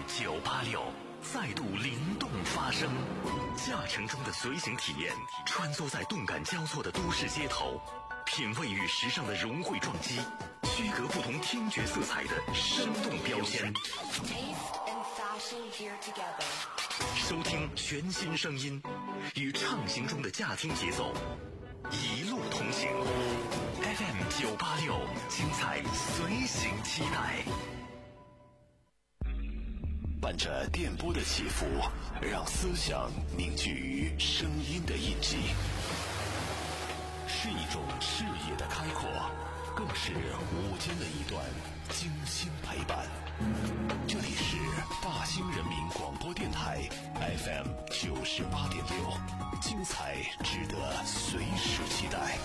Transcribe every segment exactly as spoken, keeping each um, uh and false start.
九八六再度灵动发声，驾乘中的随行体验，穿梭在动感交错的都市街头，品味与时尚的融汇撞击，区隔不同听觉色彩的生动标签。收听全新声音，与畅行中的驾听节奏，一路同行。F M 九八六，精彩随行期待。伴着电波的起伏，让思想凝聚于声音的印记，是一种视野的开阔，更是午间的一段精心陪伴。这里是大兴人民广播电台 F M 九十八点六，精彩值得随时期待。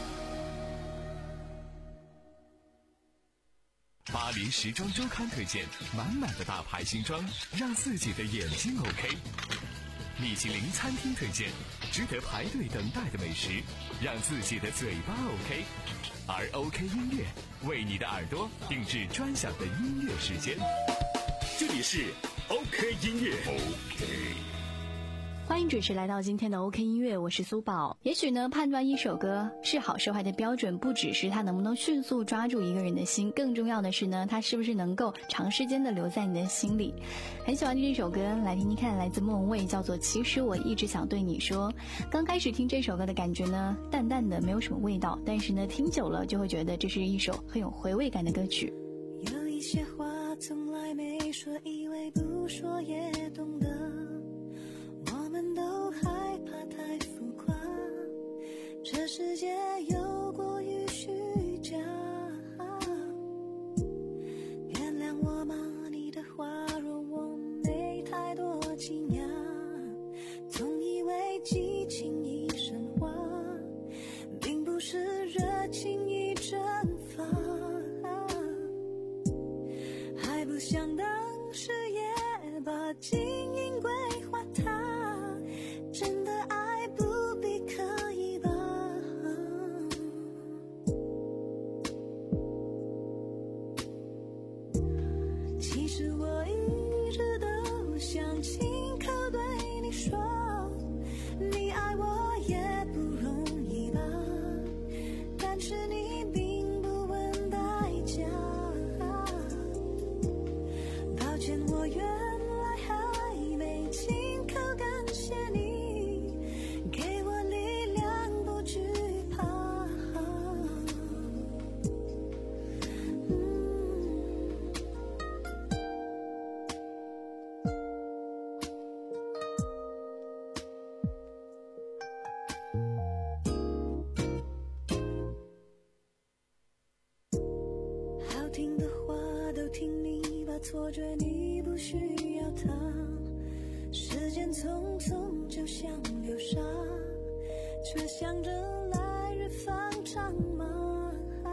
巴黎时装周刊推荐满满的大牌新装，让自己的眼睛 OK。米其林餐厅推荐值得排队等待的美食，让自己的嘴巴 OK。而 OK 音乐为你的耳朵定制专享的音乐时间。这里是 OK 音乐 OK。 欢迎准时来到今天的 OK 音乐，我是苏宝。也许呢，判断一首歌是好是坏的标准，不只是它能不能迅速抓住一个人的心，更重要的是呢，它是不是能够长时间的留在你的心里。很喜欢这首歌，来听听看，来自莫文蔚，叫做《其实我一直想对你说》。刚开始听这首歌的感觉呢，淡淡的，没有什么味道，但是呢，听久了就会觉得这是一首很有回味感的歌曲。 有一些话从来没说，以为不说也懂得，我们都害怕太浮夸，这世界有过于虚假。原谅我吗？你的话若我没太多惊讶，总以为激情已升华，并不是热情已蒸发，还不想当时也把经营规划它，真的爱不必可以吧。其实我一直都想亲口对你说，你爱我也不容易吧，但是你并不问代价。抱歉，我原来还没亲口感谢你，给我力量不惧怕。好听的话都听你，把错觉你不需要它，时间匆匆就像流沙，却想着来日方长吗？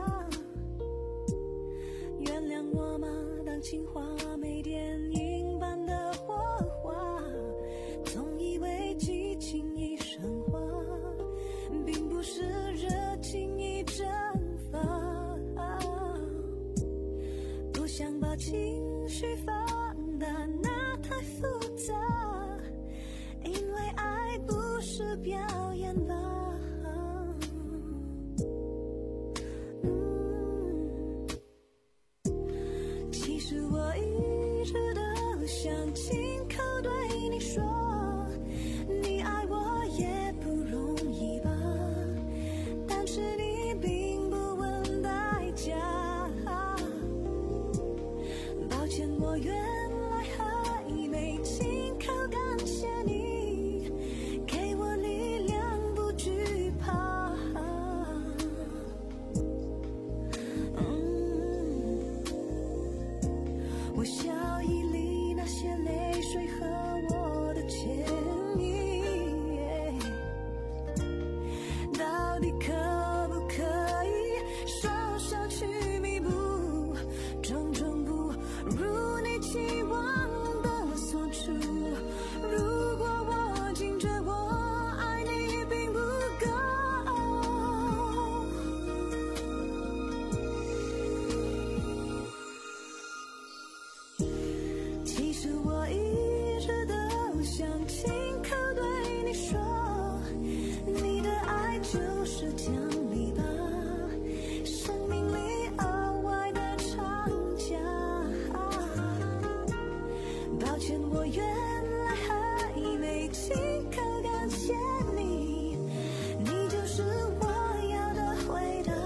原谅我吗？当情话没电影般的火花，总以为激情已升华，并不是热情已蒸发，不想把情绪放大，那太复杂，因为爱不是表演吧。嗯，其实我一直都想亲口对你说，你爱我也不容易吧，但是你并不问代价。抱歉，我原来还没亲口感谢你，给我力量不惧怕。嗯，我笑意里那些泪水和我的歉意，到底可不可以双手去弥补种种不如你期望的所处？如果我惊觉我爱你并不够， 实我一直都想亲口对你说，你的爱就是奖励吧，生命里额外的长假。抱歉，我原来还没亲口感谢你，你就是我要的回答。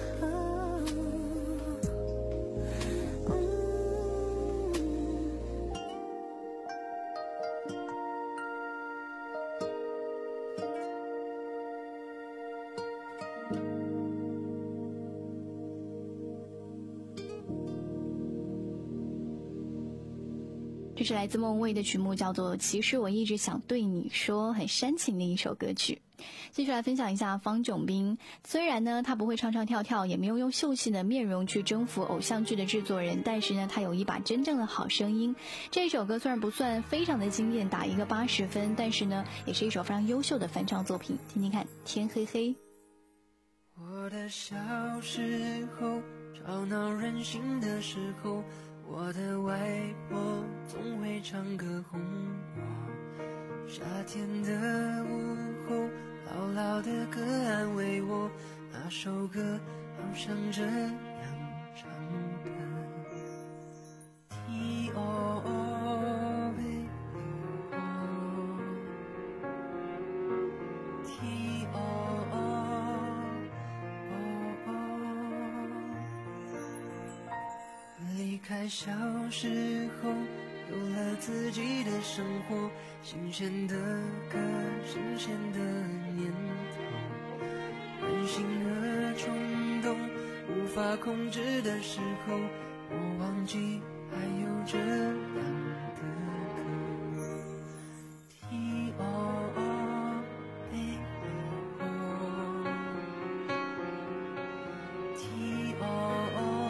这是来自孟蔚的曲目，叫做《其实我一直想对你说》，很煽情的一首歌曲。继续来分享一下方炯斌，虽然呢他不会唱唱跳跳，也没有用秀气的面容去征服偶像剧的制作人，但是呢他有一把真正的好声音。这首歌虽然不算非常的经典，打一个八十分，但是呢也是一首非常优秀的翻唱作品。听听看，天黑黑。 我的小时候，吵闹任性的时候，我的外婆总会唱歌哄我，夏天的午后，牢牢的歌安慰我，那首歌好像这样唱的。T O O baby T O O离开小时候，有了自己的生活，新鲜的歌，新鲜的念头，任性和冲动无法控制的时候，我忘记还有这样的歌。T O O baby T O O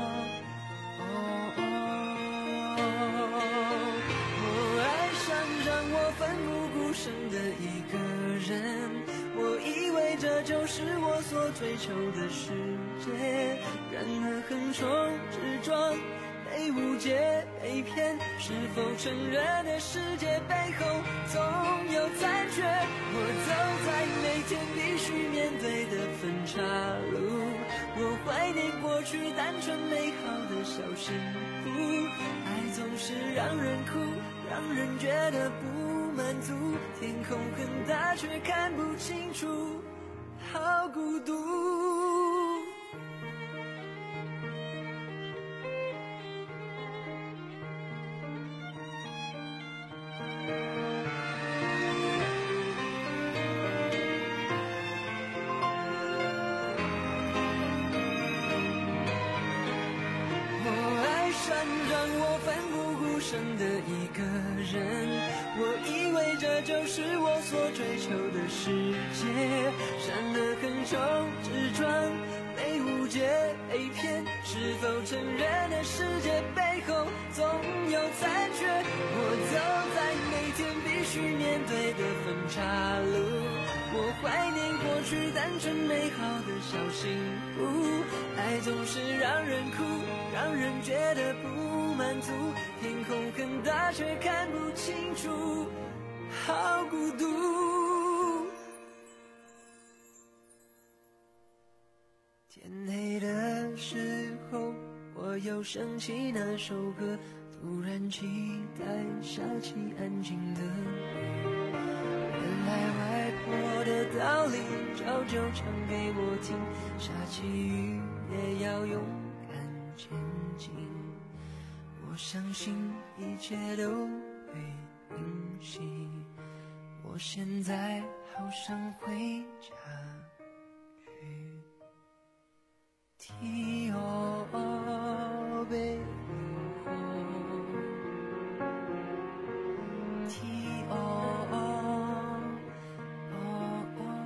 奋不顾身的一个人，我以为这就是我所追求的世界，然而横冲直撞，被误解被骗，是否承认的世界背后总有残缺，我走在每天必须面对的分岔路，我怀念过去单纯美好的小幸福，爱总是让人哭，让人觉得不满足，天空很大却看不清楚，好孤独。我爱上让我奋不顾身的一个人，我以为这就是我所追求的世界，然而横冲直撞，被误解被骗，是否承认的世界背后总有残缺，我走在每天必须面对的分岔路，我怀念过去单纯美好的小幸福，爱总是让人哭，让人觉得不满足，天空很大却看不清楚，好孤独。天黑的时候，我又想起那首歌，突然期待下起安静的雨，原来外婆的道理早就讲给我听，下起雨也要勇敢前进，我相信一切都会平息，我现在好想回家去。 T O O baby T O O O O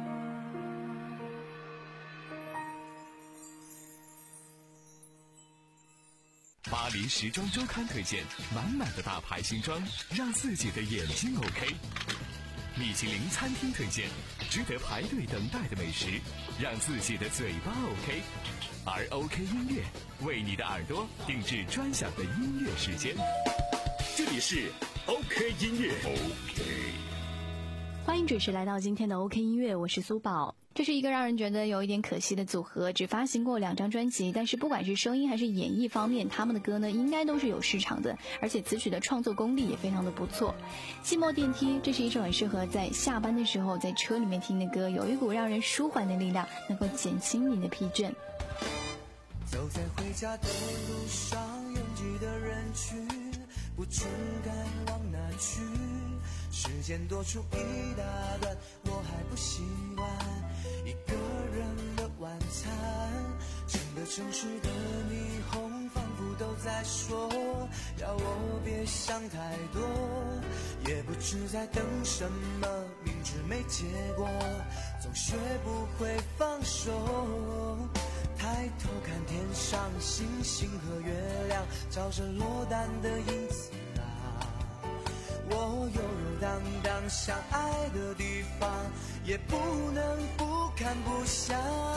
巴黎时装周刊推荐满满的大牌新装，让自己的眼睛 OK。米其林餐厅推荐值得排队等待的美食，让自己的嘴巴 OK。而 OK 音乐为你的耳朵定制专享的音乐时间。 这里是 OK 音乐。OK， 欢迎准时来到今天的 OK 音乐，我是苏宝。这是一个让人觉得有一点可惜的组合，只发行过两张专辑，但是不管是声音还是演绎方面，他们的歌呢应该都是有市场的，而且词曲的创作功力也非常的不错。寂寞电梯，这是一首很适合在下班的时候在车里面听的歌，有一股让人舒缓的力量，能够减轻你的疲倦。 走在回家的路上，拥挤的人群，不知该往哪去，时间多出一大段，我还不习惯一个人的晚餐。整个城市的霓虹仿佛都在说，要我别想太多，也不知在等什么，明知没结果，总学不会放手。抬头看天上星星和月亮，照着落单的影子啊，我悠悠荡荡相爱的地方，也不能不看不想。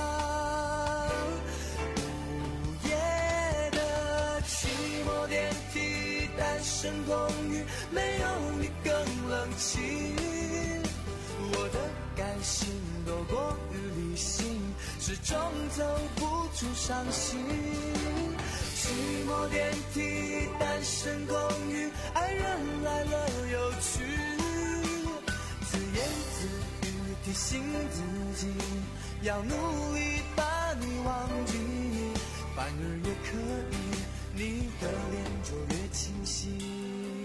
午夜的寂寞电梯，单身公寓，没有你更冷清，我的感性多过于理性，始终走不出伤心。寂寞电梯，单身公寓，爱人来了又去，自言自语提醒自己，要努力把你忘记，反而越刻意，你的脸就越清晰。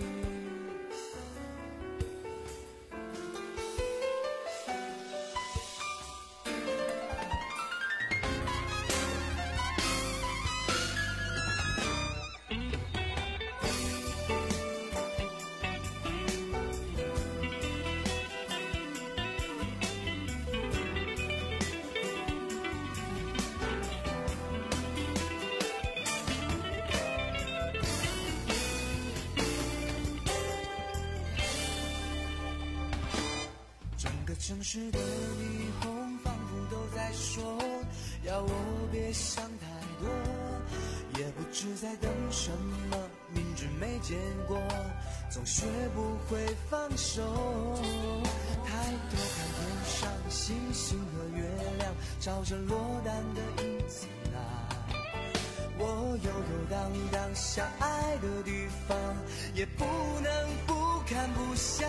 城市的霓虹仿佛都在说，要我别想太多，也不知在等什么，明知没结果，总学不会放手。抬头看天上星星和月亮，照着落单的影子啊，我悠悠荡荡相爱的地方，也不能不看不想。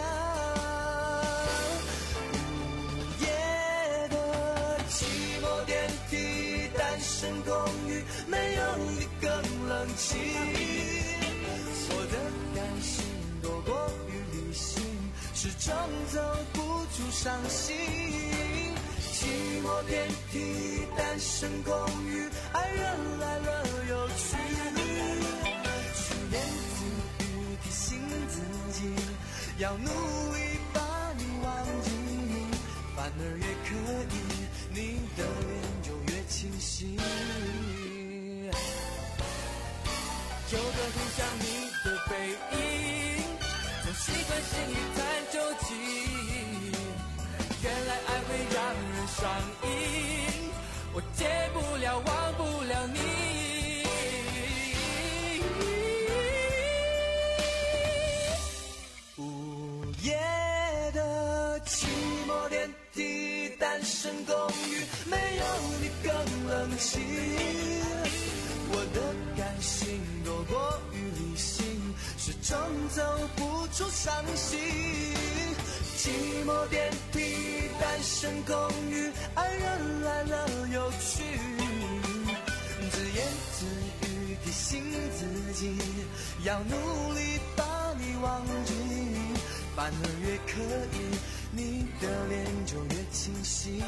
单身公寓，没有你更冷清，我的感性多过于理性，始终走不出伤心。寂寞电梯，单身公寓，爱人来了又去，自言自语提醒自己，要努力把你忘记，反而越刻意，你的脸就越清晰。有个很像你的背影，从习惯性一探究竟，原来爱会让人上瘾，我戒不了忘不了你。午夜的寂寞电梯，单身公寓，没有你更冷清，我的感性多过于理性，始终走不出伤心。寂寞电梯，单身公寓，爱人来了又去，自言自语提醒自己，要努力把你忘记，反而越刻意，你的脸就越清晰。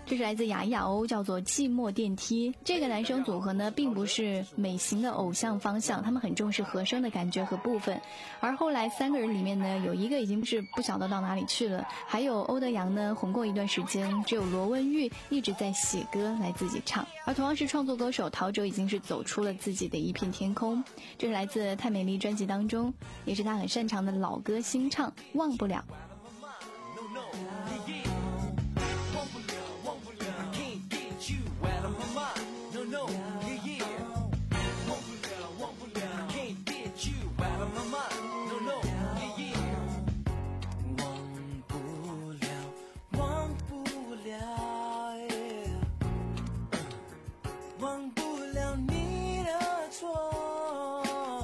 这是来自雅雅欧，叫做寂寞电梯。这个男生组合呢，并不是美型的偶像方向，他们很重视和声的感觉和部分。而后来三个人里面呢，有一个已经是不晓得到哪里去了，还有欧德阳呢红过一段时间，只有罗文玉一直在写歌来自己唱。而同样是创作歌手陶喆已经是走出了自己的一片天空，这是来自《太美丽》专辑当中，也是他很擅长的老歌新唱《忘不了》。 忘不了你的错，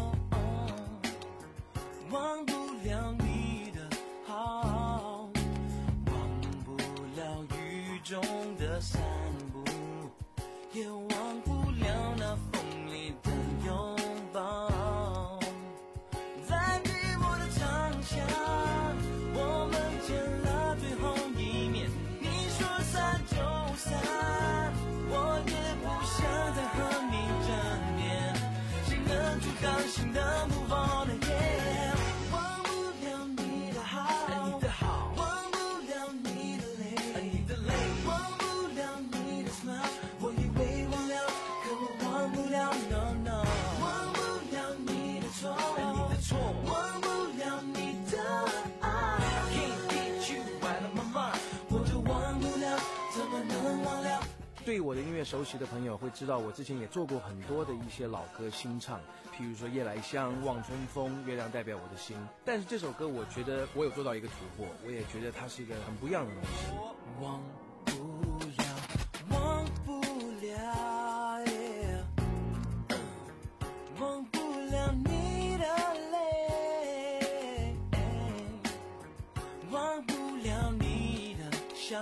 忘不了你的好，忘不了雨中的散步，也忘不了那风里的拥抱。在寂寞的长巷，我们见了最后一面，你说散就散，我也不想再和你争辩，谁能阻挡心的move on again？ 忘不了你的好，你的好，忘不了你的泪，你的泪，忘不了你的 smile， 我以为忘了，可我忘不了 no no， 忘不了你的错，你的错，忘不了你的爱 I can't get you out of my mind， 我就忘不了，怎么能忘了？ 对我的音乐熟悉的朋友会知道，我之前也做过很多的一些老歌新唱，譬如说夜来香、望春风、月亮代表我的心。但是这首歌我觉得我有做到一个突破，我也觉得它是一个很不一样的东西。 忘不了，忘不了、yeah 忘不了你的泪，忘不了你的笑，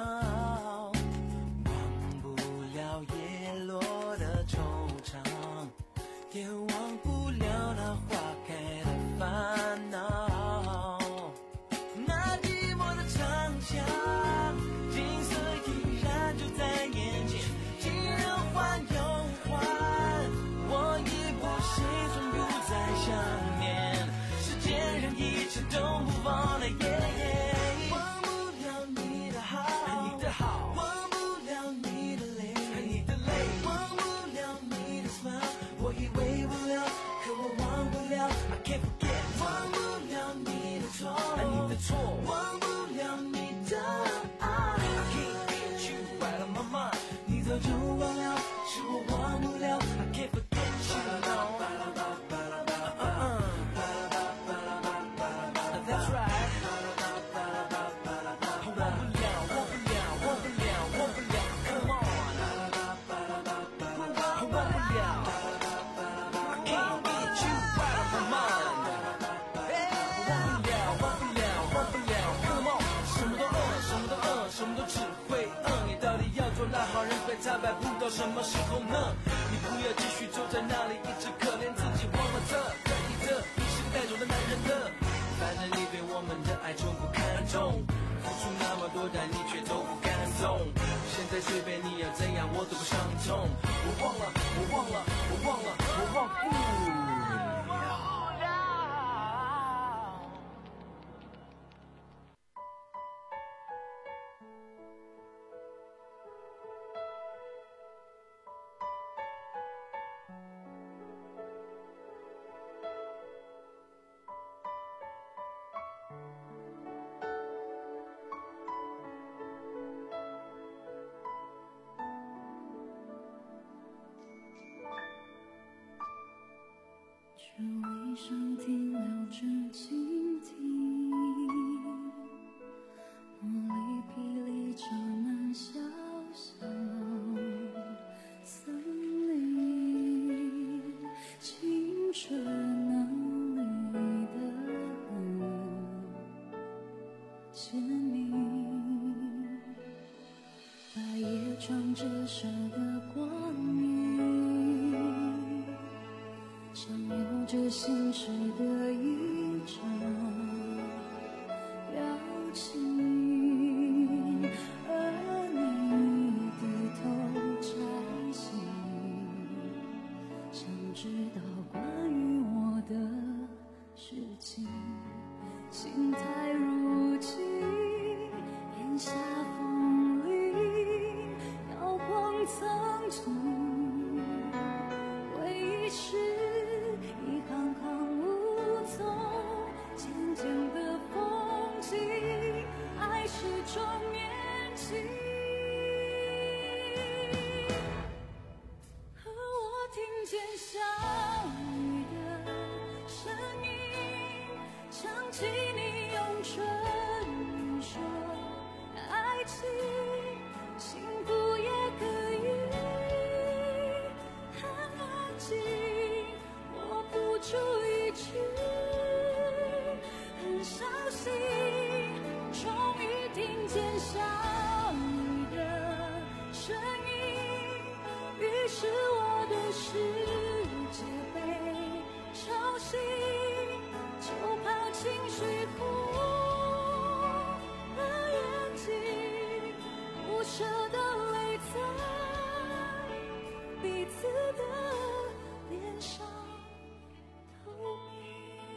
叶落的惆怅，也忘不了那花开的烦恼。那寂寞的长巷，景色依然就在眼前，既然换又换，我已不心存不再想念，时间让一切都不忘了耶。忘不了你的好，你的好，忘不了你的泪，忘不了你的 smile， 我以为忘了，可我忘不了 I can't forget， 忘不了你的错，你的错，忘不了你的爱 I can't get you out of my mind， 你早就忘了，是我忘不了 I can't forget you no That's right， 忘不了，忘不了，忘不了，忘不了 Come on，那好人被惨败，不到什么时候呢？你不要继续坐在那里，一直可怜自己，忘了这可以的，你是个带走的男人的。反正你对我们的爱就不看重，付出那么多，但你却都不感动。现在随便你要怎样，我都不伤痛。我忘了，我忘了，我忘了，我忘不了。 这微声停留着倾听，茉莉霹雳长满小小森林，青春能里的鲜明，白叶窗折射的光影，像有着心事的一张表情，而你到关于我的事情，心太如今，檐下风里摇晃苍穹，回忆是一行行无从，渐渐的风景，爱始终年轻。我听见下雨的声音，想起你用唇语说爱情，幸福也可以很安静。我付出一句，很伤心，终于听见下雨的声音，于是我的世界被吵醒，就怕情绪哭了眼睛，不舍的泪在彼此的脸上透明。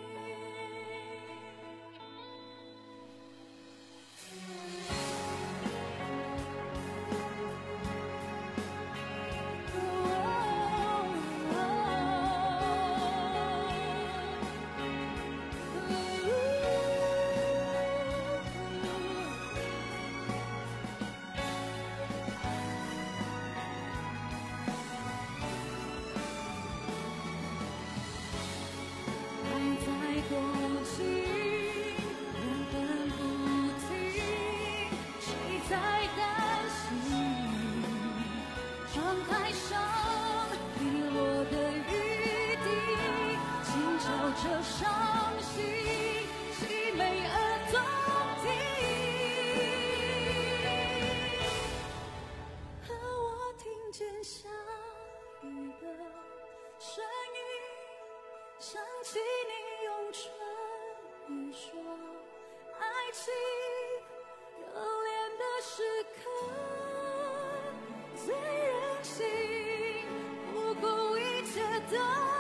爱在多情，缘分不停，谁在担心？窗台上滴落的雨滴，轻敲着伤心，凄美而动听。我听见下雨的声音，想起你用唇语说爱情，热恋的时刻最任性，不顾一切的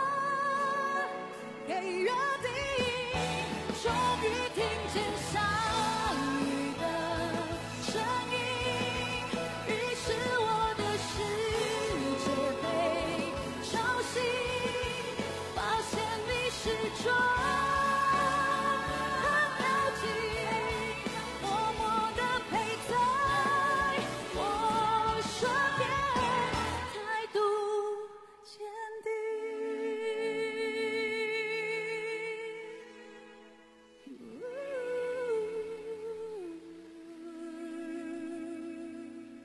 给约定。终于听见下雨的声音，于是我的世界被吵醒，发现你始终很了解，默默地陪在我身边，态度坚定。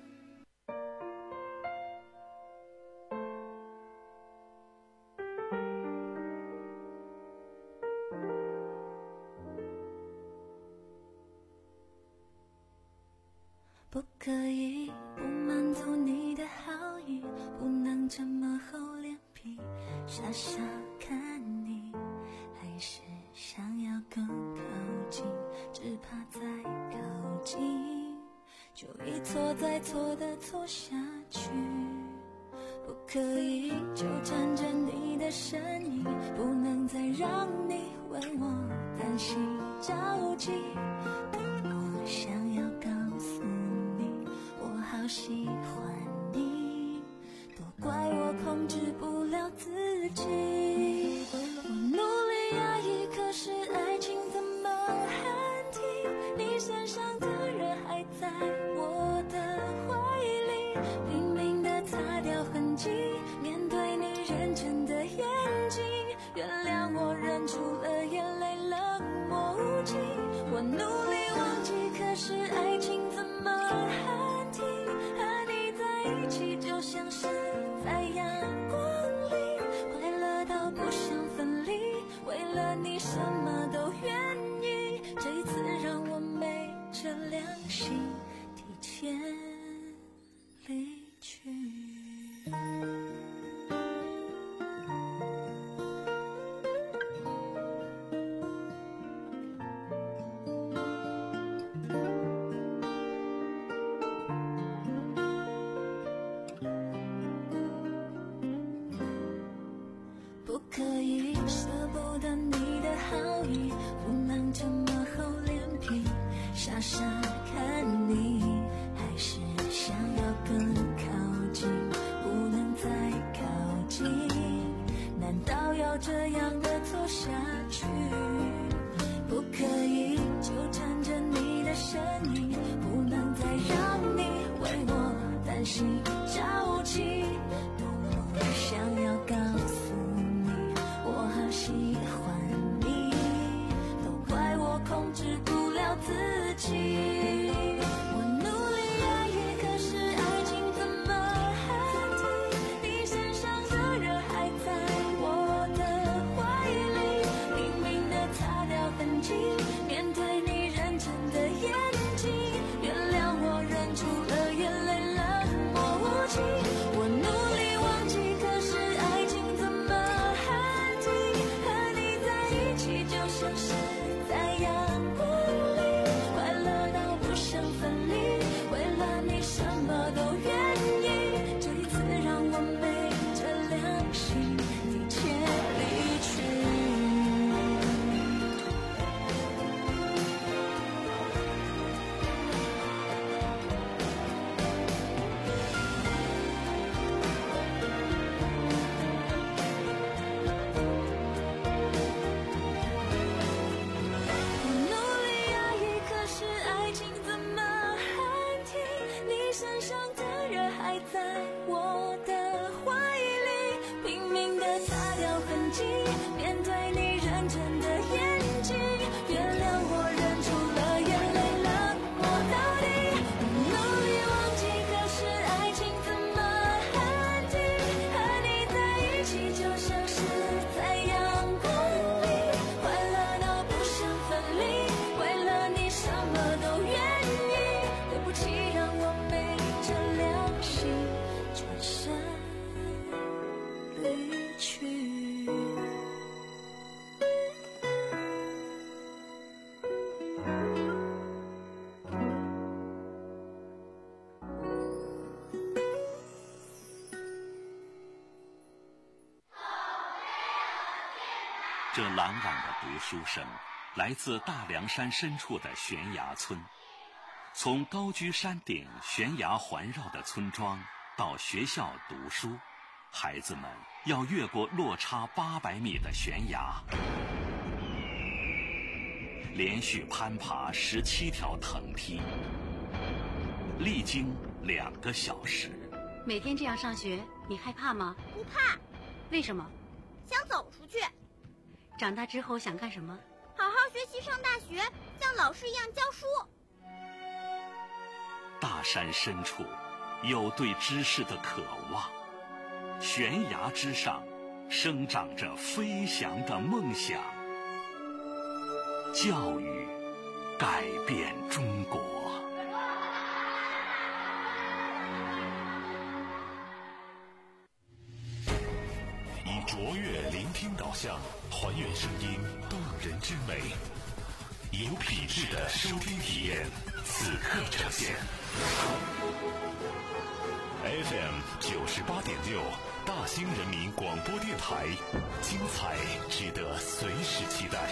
不可以不满足你的好意，不能这么厚脸皮，傻傻看你，还是想要更靠近，只怕再靠近就一错再错的错下去。不可以纠缠着你的身影，不能再让你为我担心着急。我想要告诉你，我好喜欢你，都怪我控制不了自己。我努力压抑，可是爱情怎么喊停？你身上的热还在我的怀里，拼命地擦掉痕迹，面对你认真的眼睛，原谅我忍住了眼泪，冷漠无情。我努力忘记，可是爱情怎么喊停？和你在一起就像是在阳光里，快乐到不想分离，为了你什么都愿意。这一次让我昧着良心提前离去。 可以舍不得你的好意，不能这么厚脸皮傻傻看你，还是想要更靠近，不能再靠近，难道要这样的走下去？不可以纠缠着你的身影，不能再让你为我担心着急，多想要告诉你我好喜欢你，都怪我控制不了自己。我努力压抑，可是爱情怎么喊停？你身上的热还在我的怀里，拼命地擦掉痕迹，面对你认真的眼睛，原谅我忍住了眼泪，冷漠无情。我努力忘记，可是爱情怎么喊停？和你在一起就像是在阳光里，快乐到不想分离，为了你什么都愿意，这一次让我昧着良心提前离去。我努力压抑，可是爱情怎么喊停？你身上的热还在我的怀里，拼命地擦掉痕迹，面对你认真的眼睛，原谅我忍住了眼泪，冷漠到底。我努力忘记，可是爱情怎么喊停？和你在一起就像是在阳光里，快乐到不想分离，为了你什么都愿意，对不起让我昧着良心转身离去。 这朗朗的读书声来自大凉山深处的悬崖村。从高居山顶、悬崖环绕的村庄到学校读书，孩子们要越过落差八百米的悬崖，连续攀爬十七条藤梯，历经两个小时。 每天这样上学，你害怕吗？ 不怕， 为什么？ 想走出去。 长大之后想干什么？ 好好学习，上大学，像老师一样教书。 大山深处有对知识的渴望，悬崖之上生长着飞翔的梦想。教育改变中国。以卓越聆听导向，还原声音动人之美，有品质的收听体验，此刻呈现。F M 九十八点六，大兴人民广播电台，精彩值得随时期待。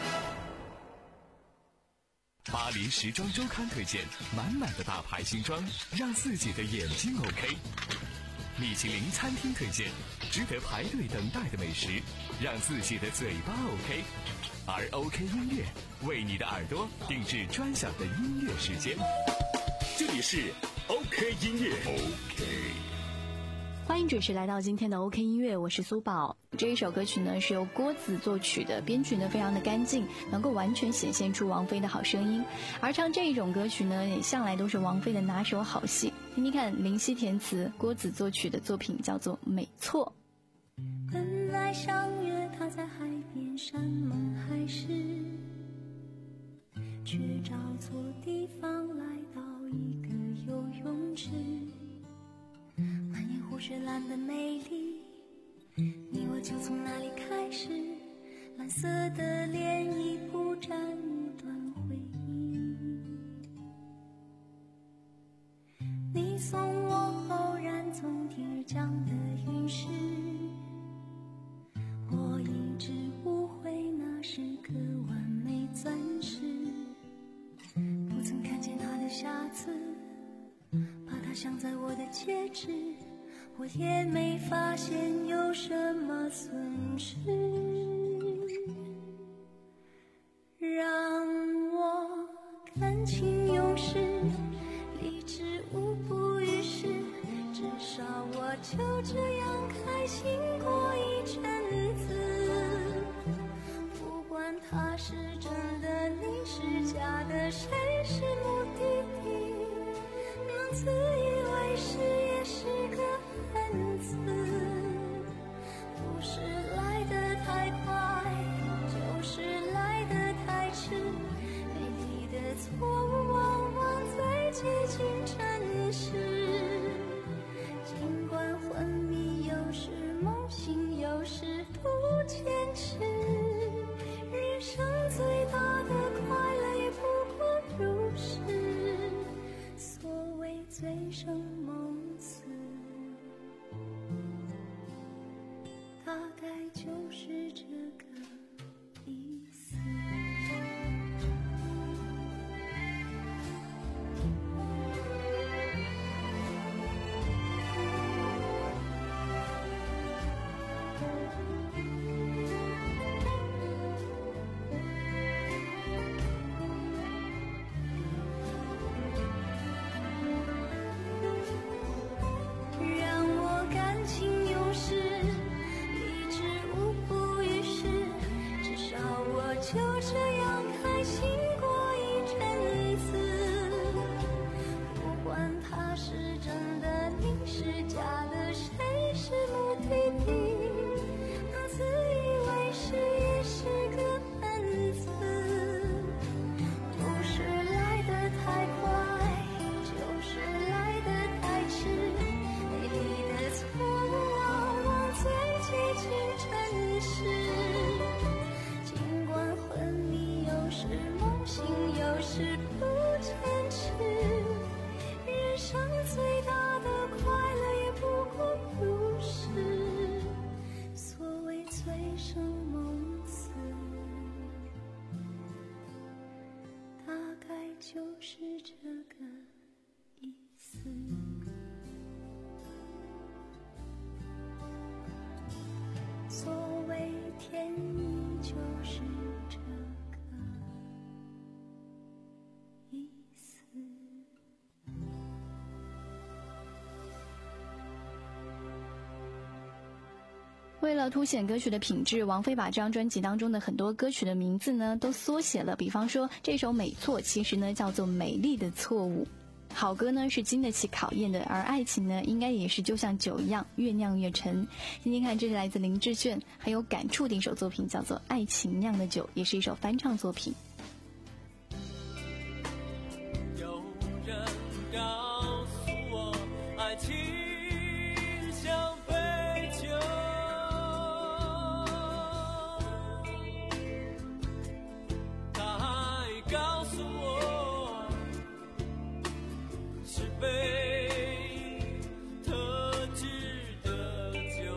巴黎时装周刊推荐，满满的大牌新装，让自己的眼睛 OK。米其林餐厅推荐，值得排队等待的美食，让自己的嘴巴 OK。而 OK 音乐为你的耳朵定制专享的音乐时间。这里是 OK 音乐 OK。 欢迎准时来到今天的 OK 音乐，我是苏宝。这一首歌曲呢是由郭子作曲的，编曲呢非常的干净，能够完全显现出王菲的好声音。而唱这一种歌曲呢，也向来都是王菲的拿手好戏。听听看，林夕填词，郭子作曲的作品叫做《没错》。 本来相约他在海边山盟海誓，却找错地方来到一个游泳池。满眼湖水蓝的美丽，你我就从那里开始，蓝色的涟漪铺展一段回忆。你送我偶然从天而降的陨石，我镶在我的戒指，我也没发现有什么损失。让我感情用事，理智无补于事，至少我就这样开心过一阵子。不管他是真的，你是假的，谁是目的地，能自以为是也是个恩赐。不是来得太快，就是来得太迟，美丽的错误往往最接近真实。尽管昏迷有时，梦醒有时，不坚持，人生最大的快乐也不过如是，所谓醉生梦死，大概就是这个意思。让我感情用事，理智无补于事，至少我就这样开心过一阵子。不管他是真的，你是假的，谁是目的地，能自以为是也是个恩赐。不是来得太快，就是来得太迟，美丽的错误往往最接近真实。尽管昏迷有时，梦醒有时，不坚持，人生最大的快乐也不过如是，所谓醉生梦死，大概就是这个意思。所谓天意就是这个意思。 为了凸显歌曲的品质，王菲把这张专辑当中的很多歌曲的名字呢都缩写了，比方说这首《美错》其实呢叫做《美丽的错误》。好歌呢是经得起考验的，而爱情呢应该也是就像酒一样越酿越陈。今天看，这是来自林志炫很有感触的一首作品，叫做《爱情酿的酒》，也是一首翻唱作品。 有人告诉我，爱情像杯酒，他还告诉我是杯特制的酒。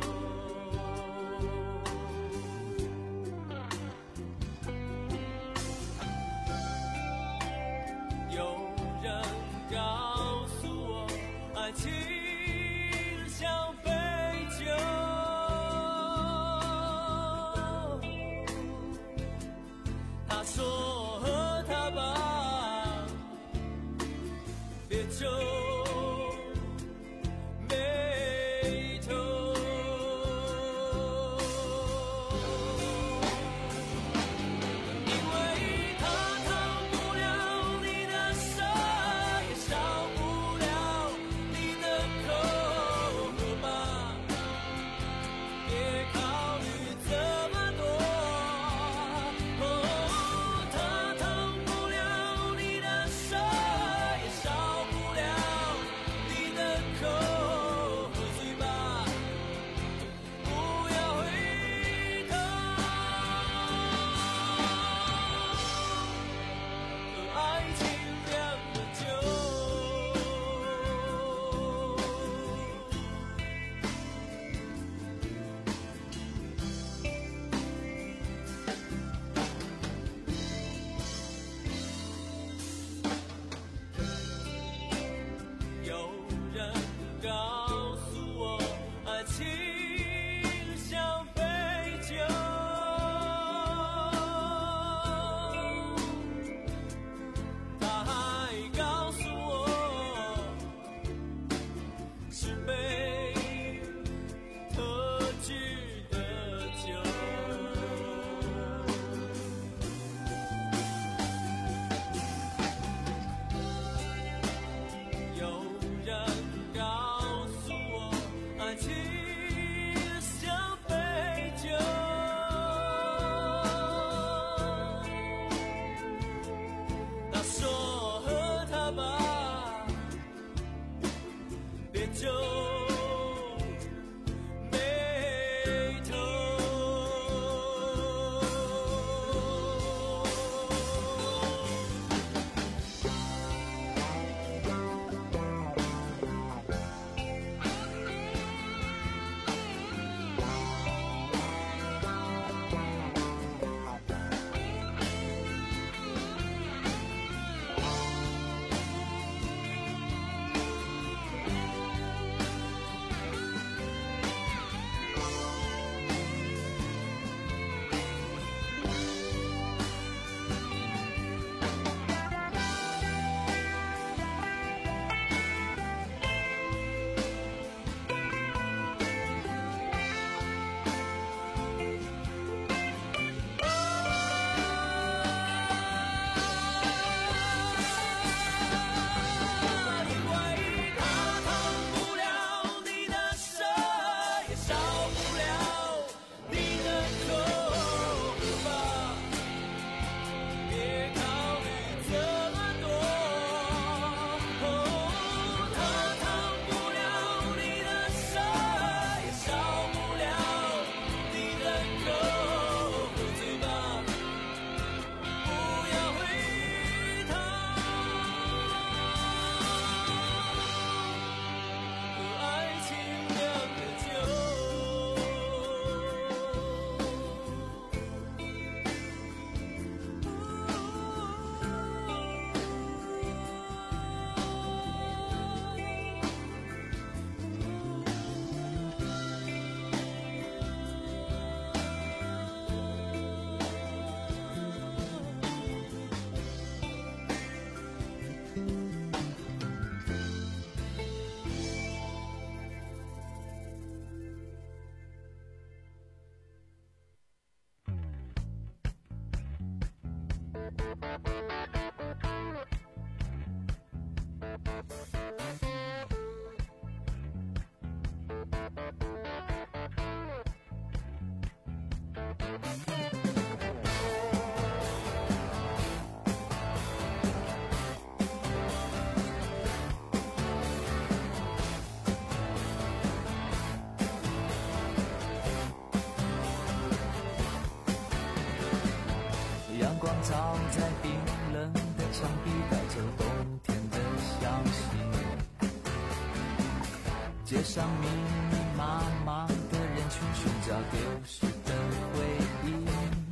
阳光照在冰冷的墙壁，带走冬天的消息。街上密密麻麻的人群，寻找丢失的回忆。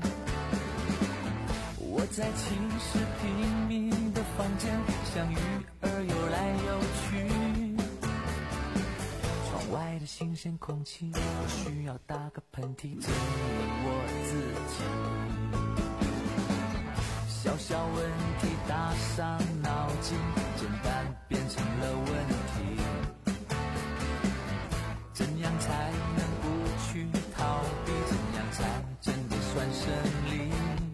我在寝室拼命的房间，像鱼儿游来游去。窗外的新鲜空气，我需要打个喷嚏，证明我自己。小小问题打伤脑筋，简单变成了问题。怎样才能不去逃避？怎样才真的算胜利？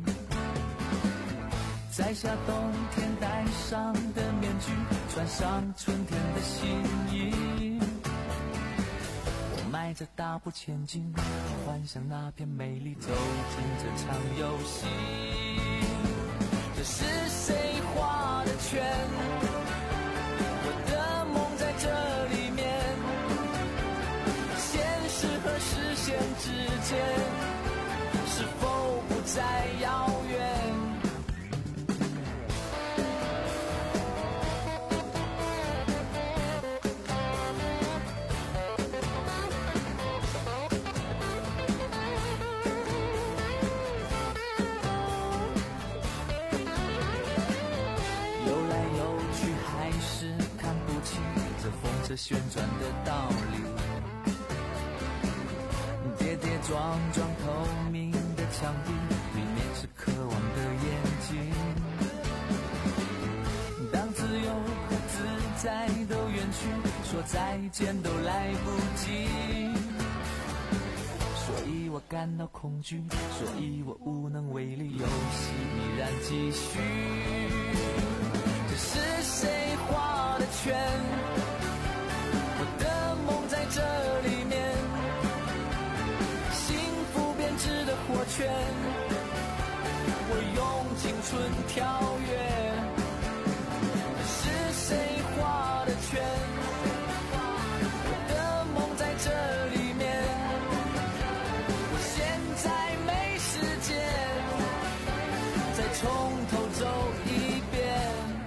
摘下冬天戴上的面具，穿上春天的新衣。我迈着大步前进，幻想那片美丽，走进这场游戏。这是谁画的圈？我的梦在这里面，现实和视线之间，是否不再遥远？这旋转的道理，跌跌撞撞透明的墙壁，里面是渴望的眼睛。当自由和自在都远去，说再见都来不及。所以我感到恐惧，所以我无能为力，游戏依然继续。这是谁画的圈？在这里面，幸福编织的火圈，我用青春跳跃。是谁画的圈？我的梦在这里面，我现在没时间再从头走一遍。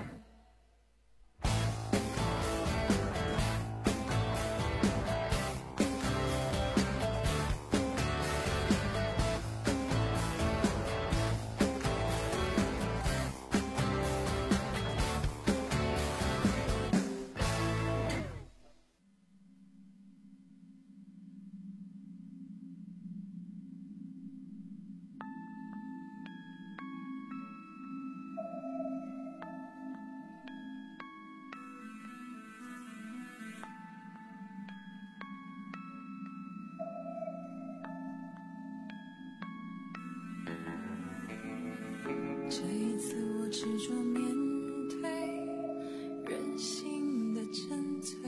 这一次我执着面对人性的沉醉，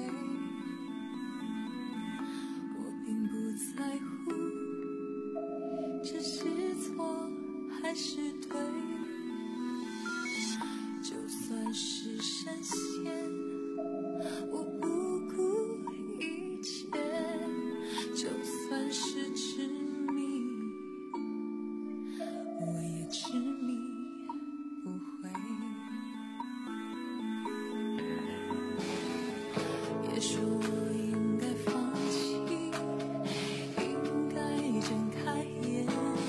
我并不在乎这是错还是对，就算是深陷我不顾一切，就算是痴迷我也痴迷不悔。也说我应该放弃，应该睁开眼，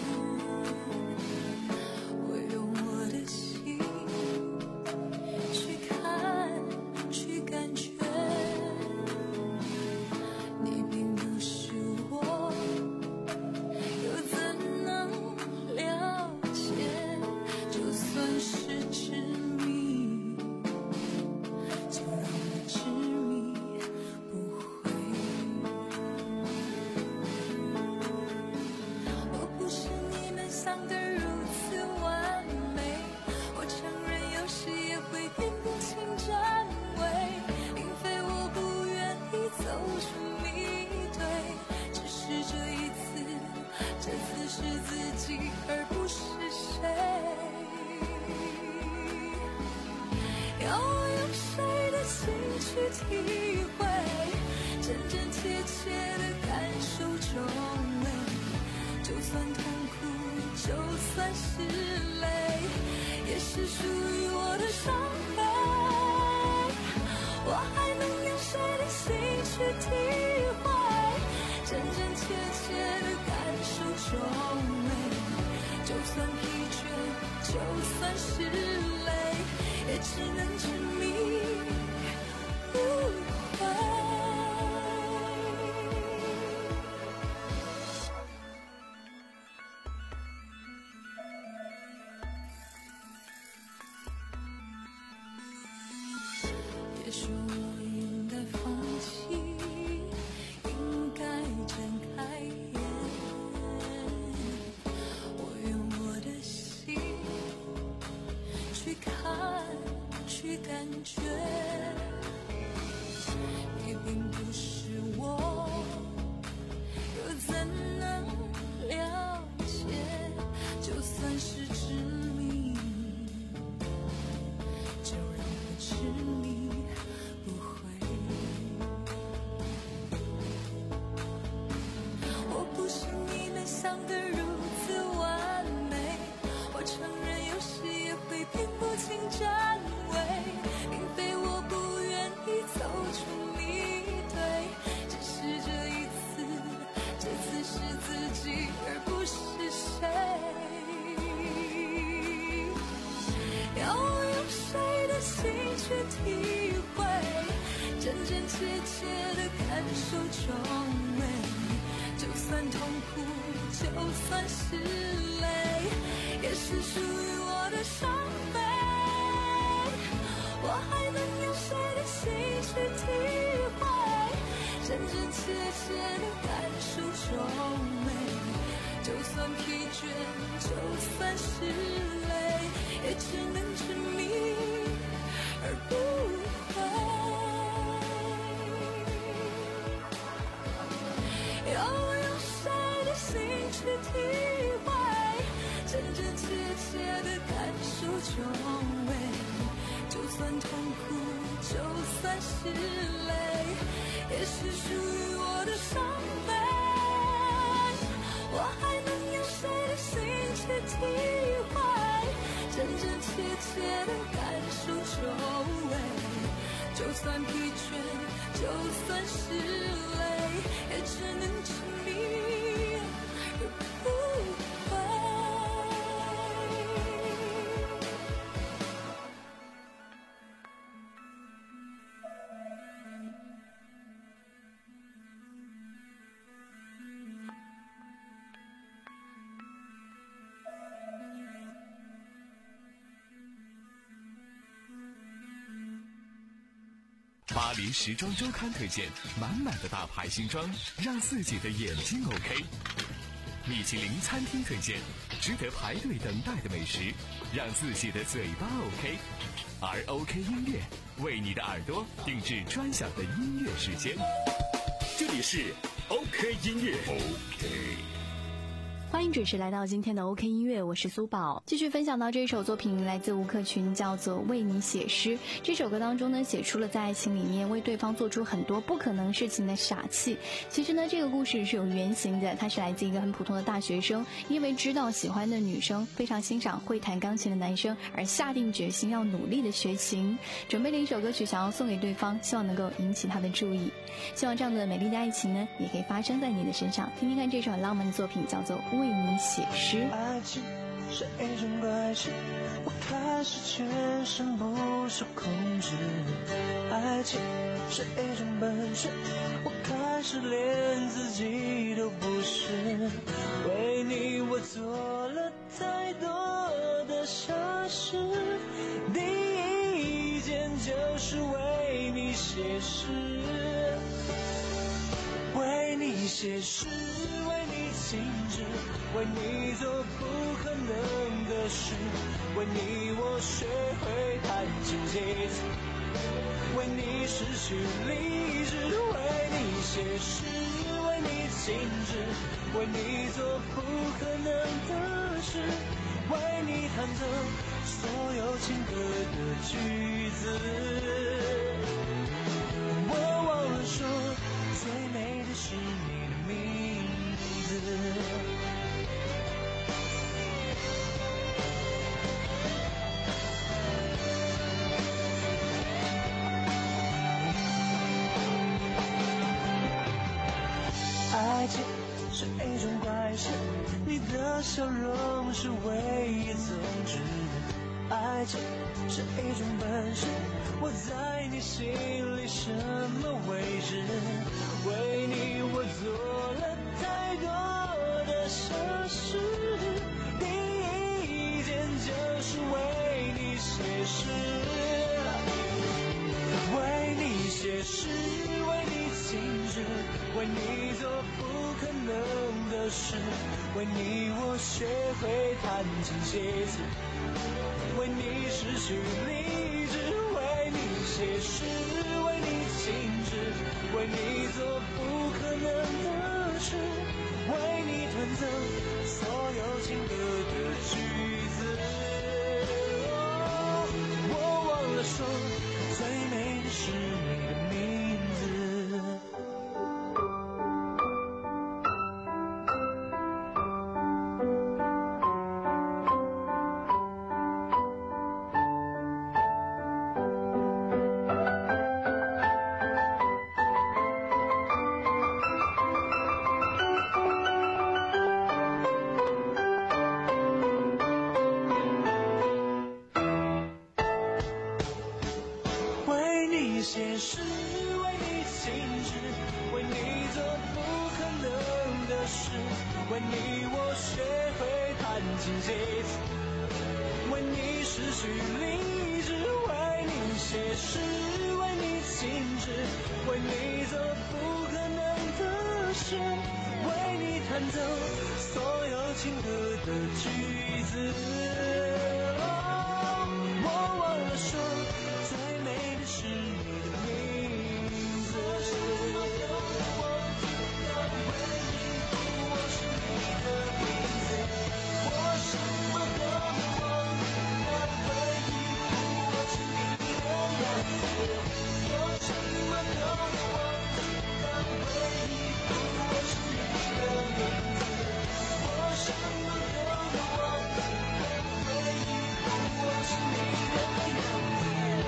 我用我的心去看去感觉，你并不是我，又怎能了解？ 而不是谁。要用谁的心去体会，真真切切的感受中美。就算痛苦，就算是泪，也是属于我的伤悲。我还能用谁的心去体会，真真切切的感受中美。就算疲倦，就算是累，也只能执迷不悔。也许我应该放弃，应该睁开眼，我用我的心去看，去感觉。你并不是我，又怎能了解？就算是执迷，就让我执迷不悔。我不信你能想得如此完美，我承认有时也会辨不清真伪，并非我不愿意走出迷堆，只是这一次，这次是自己而不是谁。要用谁的心去体会，真真切切的感受中美。就算痛苦，就算是累，也是属于我的伤悲。我还能用谁的心去体会，真真切切的感受中美。就算疲倦，就算是累，也只能执迷而不悔。要用谁的心去体会，真真切切的感受中美。就算痛苦，就算是累，也是属于我的伤悲。我还能用谁的心去体会，真真切切的感受周围。就算疲倦，就算是累，也只能执迷而不悔。 巴黎时装周刊推荐满满的大牌新装，让自己的眼睛 OK。米其林餐厅推荐值得排队等待的美食，让自己的嘴巴 OK。而 OK 音乐为你的耳朵定制专享的音乐时间。这里是 OK 音乐 OK。 欢迎准时来到今天的 OK 音乐，我是苏宝。继续分享到这首作品来自吴克群，叫做《为你写诗》。这首歌当中呢，写出了在爱情里面为对方做出很多不可能事情的傻气。其实呢，这个故事是有原型的，它是来自一个很普通的大学生，因为知道喜欢的女生非常欣赏会弹钢琴的男生，而下定决心要努力的学琴，准备了一首歌曲想要送给对方，希望能够引起他的注意。希望这样的美丽的爱情呢，也可以发生在你的身上。听听看这首很浪漫的作品，叫做《为你写诗》。 爱情是一种怪事，我开始全身不受控制。爱情是一种本事，我开始连自己都不是。为你我做了太多的傻事，第一件就是为你写诗。为你写诗，为你静止，为你做不可能的事，为你我学会弹琴写字，为你失去理智，为你写诗，为你心智，为你做不可能的事，为你弹奏所有情歌的句子。我忘了说，最美的是你的名字。爱情是一种怪事，你的笑容是唯一宗旨。爱情是一种本事，我在你心里什么位置？为你我做了太多的傻事，第一件就是为你写诗，为你写诗，为你静止，为你做不可能的事，为你我学会弹琴写词，为你失去理智，为你写诗，为你静止，为你做不可能的事，为你弹奏所有情歌的句子。哦，我忘了说，最美的是你的名字。写诗，为你静止，为你做不可能的事，为你我学会弹琴写词，为你失去理智，为你写诗，为你静止，为你做不可能的事，为你弹奏所有情歌的句子。哦，我忘了说，最美的是你的名字。我什么都能忘记，但唯一不我是你的名字。我什么都能忘记，但唯一不我是你的样子。我什么都能忘记，但唯一不我是你的名字。我什么都能忘记，但唯一不我是你的样子。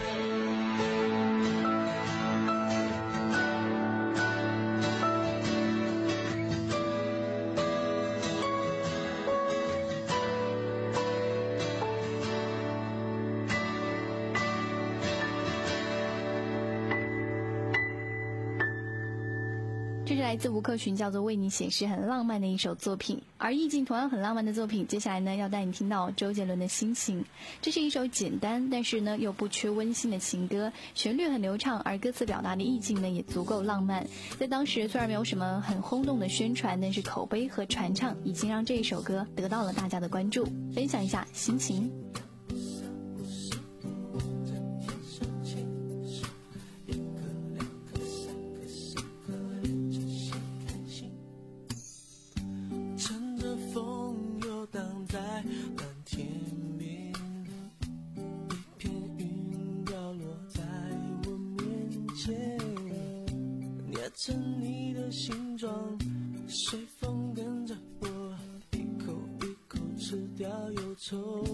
这是来自吴克群叫做《为你写诗》，很浪漫的一首作品。而意境同样很浪漫的作品，接下来呢要带你听到周杰伦的《心情》。这是一首简单但是呢又不缺温馨的情歌，旋律很流畅，而歌词表达的意境呢也足够浪漫。在当时虽然没有什么很轰动的宣传，但是口碑和传唱已经让这一首歌得到了大家的关注。分享一下《心情》。 成你的形状，随风跟着我，一口一口吃掉忧愁。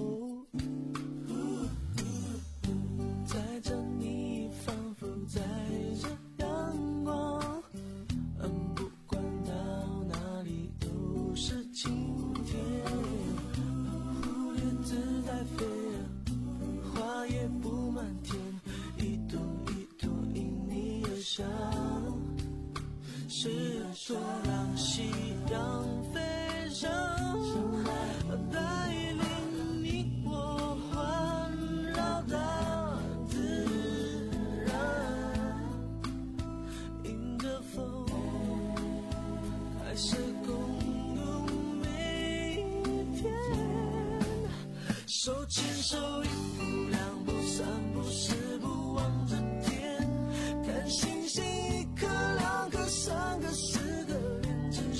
载着你，仿佛载着阳光，嗯，不管到哪里都是晴天。蝴蝶自在飞，花也布满天，一朵一朵因你而香。是多让夕阳飞上，带领你我环绕大自然，迎着风，还是共度每一天。手牵手，一步两步三步四步望着天，看星星一颗两颗三个四个连成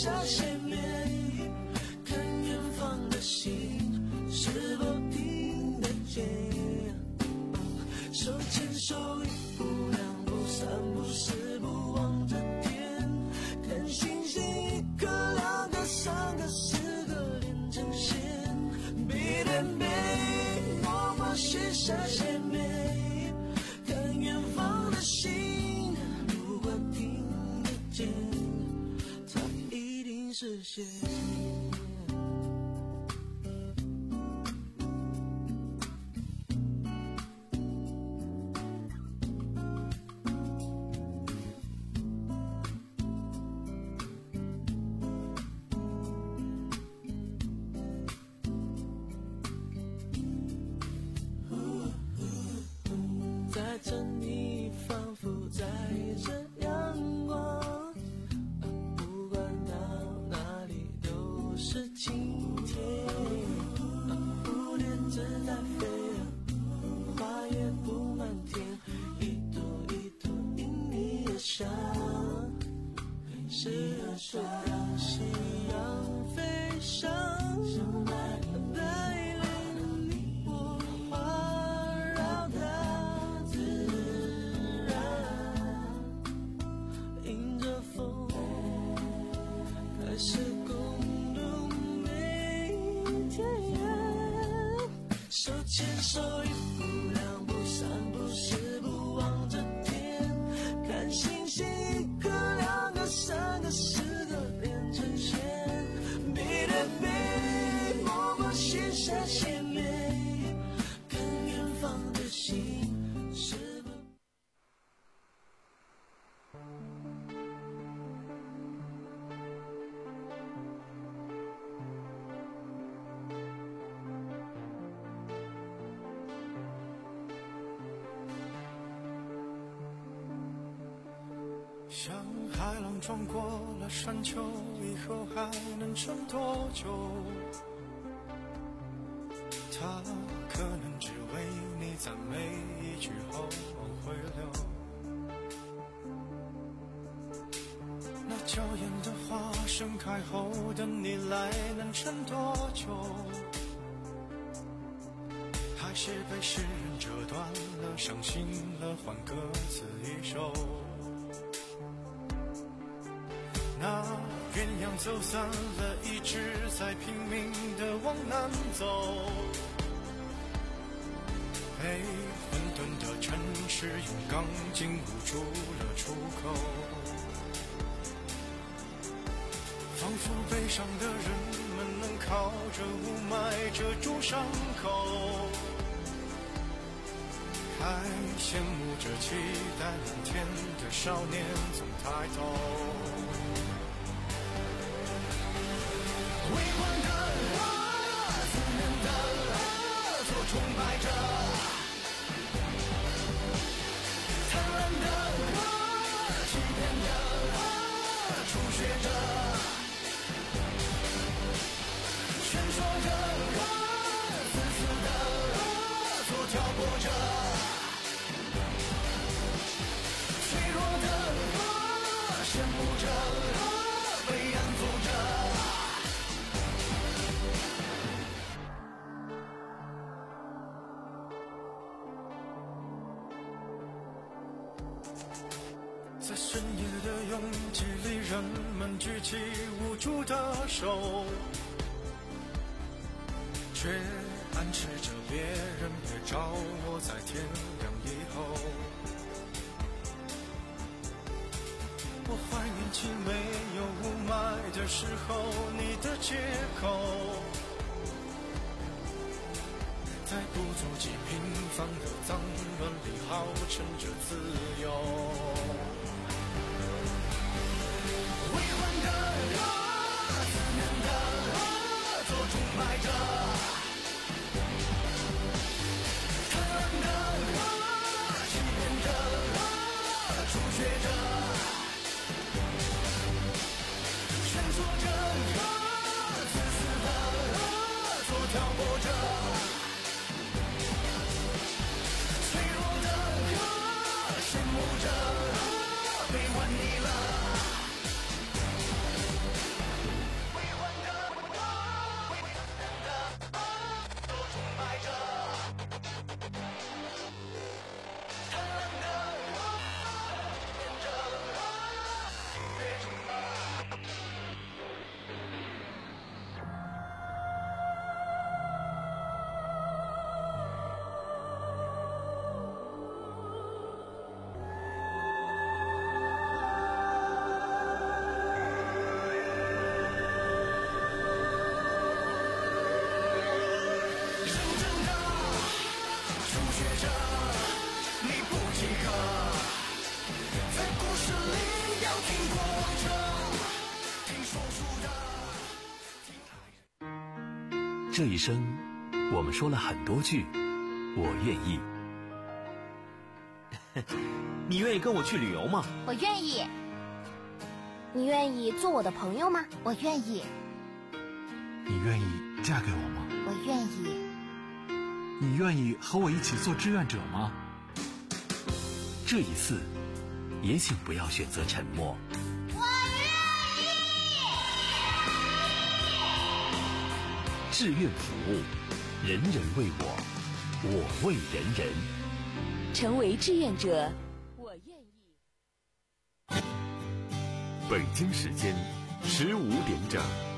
下见面，看远方的星是否听得见，手牵手一步两步三步四步望着天，看星星一颗两个三个四个连成线，背对背默默写下见面，看远方的星如果听得见，它一定实现。在这你仿佛在这阳光，不管到哪里都是晴天，蝴蝶正在飞，花也布满天，一朵一朵因你而香，是何时让夕阳飞翔，带领你我环绕它自然，迎着风开始共度每一天，手牵手一步两步三步四步望着天，看星星一颗两个三个四个连成线，背对背默默写下见面，看远方的星是否像海浪撞过了山丘，以后还能撑多久？他可能只为你赞美一句后会留，那娇艳的花盛开后等你来能撑多久？还是被诗人折断了，伤心了，换歌词一首。那鸳鸯走散了，一直在拼命地往南走，被混沌的城市用钢筋捂住了出口，仿佛悲伤的人们能靠着雾霾遮住伤口，还羡慕着期待蓝天的少年总抬头。微光的我，思念的我，做崇拜着；贪婪的我，欺骗的我，初学着；劝说的我，自私的我，做挑拨者；脆弱的我，羡慕着我，被安抚着。在深夜的拥挤里，人们举起无助的手，却暗示着别人别找我在天亮以后。我怀念起没有雾霾的时候你的借口，在不足几平方的脏乱里号称着自由。微观的我，思念的我，做崇拜者；贪婪的我，欺骗着我，初学者；劝说着我，自私的我，做挑拨者；脆弱的我，羡慕着我，被玩腻了。 这一生，我们说了很多句我愿意。 你愿意跟我去旅游吗？ 我愿意。你愿意做我的朋友吗？我愿意。 你愿意嫁给我吗？ 我愿意。 你愿意和我一起做志愿者吗？ 这一次，也请不要选择沉默。 我愿意。志愿服务，人人为我，我为人人。 成为志愿者，我愿意。 北京时间十五点整。